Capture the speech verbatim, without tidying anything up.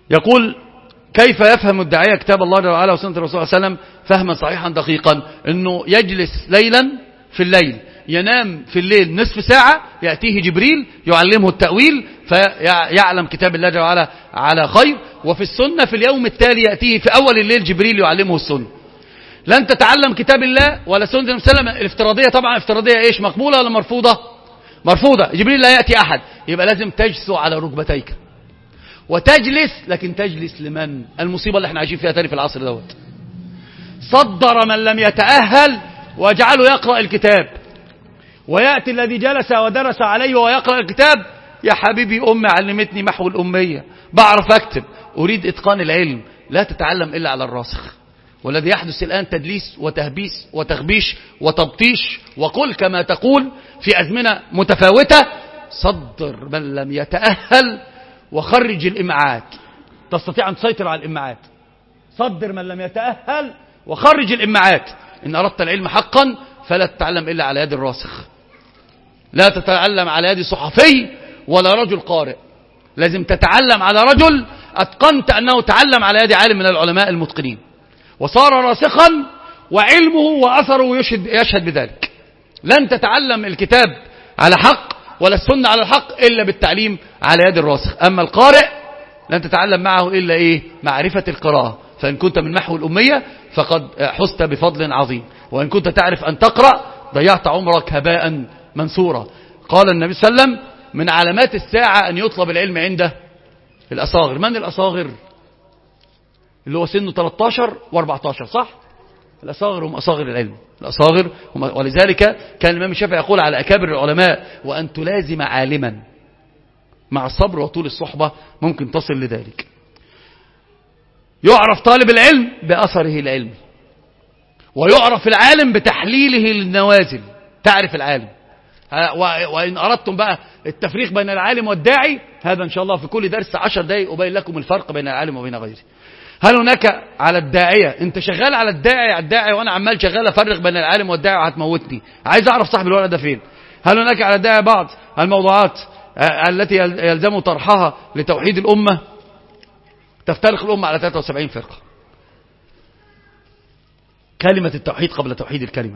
يقول: كيف يفهم الداعية كتاب الله جل وعلا وسنة الرسول صلى الله عليه وسلم فهما صحيحا دقيقا؟ انه يجلس ليلا في الليل، ينام في الليل نصف ساعة، يأتيه جبريل يعلمه التأويل فيعلم كتاب الله جل وعلا على خير، وفي السنة في اليوم التالي يأتيه في أول الليل جبريل يعلمه السنة. لن تتعلم كتاب الله ولا سنة النبي صلى الله عليه وسلم الافتراضية، طبعا افتراضية ايش، مقبولة ولا مرفوضة؟ مرفوضة. جبريل لا يأتي أحد، يبقى لازم تجسو على ركبتيك وتجلس. لكن تجلس لمن؟ المصيبة اللي احنا عايشين فيها تاني في العصر دوت. صدر من لم يتأهل وجعله يقرأ الكتاب، ويأتي الذي جلس ودرس عليه ويقرأ الكتاب: يا حبيبي أمي علمتني محو الأمية، بعرف أكتب، أريد إتقان العلم. لا تتعلم إلا على الراسخ. والذي يحدث الآن تدليس وتهبيس وتغبيش وتبطيش وقل كما تقول في أزمنة متفاوتة. صدر من لم يتأهل وخرج الإمعات، تستطيع أن تسيطر على الإمعات. صدر من لم يتأهل وخرج الإمعات. إن أردت العلم حقا فلا تتعلم إلا على يد الراسخ، لا تتعلم على يد صحفي ولا رجل قارئ. لازم تتعلم على رجل أتقنت أنه تعلم على يد عالم من العلماء المتقنين وصار راسخا وعلمه وأثره يشهد, يشهد بذلك. لن تتعلم الكتاب على حق ولا السنة على الحق إلا بالتعليم على يد الراسخ. أما القارئ لن تتعلم معه إلا إيه؟ معرفة القراءة. فإن كنت من محو الأمية فقد حست بفضل عظيم، وإن كنت تعرف أن تقرأ ضيعت عمرك هباء منثورا. قال النبي صلى الله عليه وسلم: من علامات الساعة أن يطلب العلم عنده الأصاغر. من الأصاغر؟ اللي هو سنه ثلاثة عشر وأربعة عشر، صح؟ الأصاغر هم أصاغر العلم، الأصاغر هم. ولذلك كان الإمام الشافعي يقول على أكابر العلماء: وأن تلازم عالما مع الصبر وطول الصحبة ممكن تصل لذلك. يعرف طالب العلم بأثره العلمي، ويعرف العالم بتحليله للنوازل. تعرف العالم. وإن أردتم بقى التفريق بين العالم والداعي، هذا إن شاء الله في كل درس عشر دقائق أبين لكم الفرق بين العالم وبين غيره. هل هناك على الداعية، انت شغال على الداعي على الداعي وانا عمال شغال افرق بين العالم والداعي وهتموتني، عايز اعرف صاحب الورقه ده فين. هل هناك على الداعي بعض الموضوعات التي يلزم طرحها لتوحيد الامه؟ تفترق الامه على ثلاثة وسبعين فرقه. كلمه التوحيد قبل توحيد الكلمه.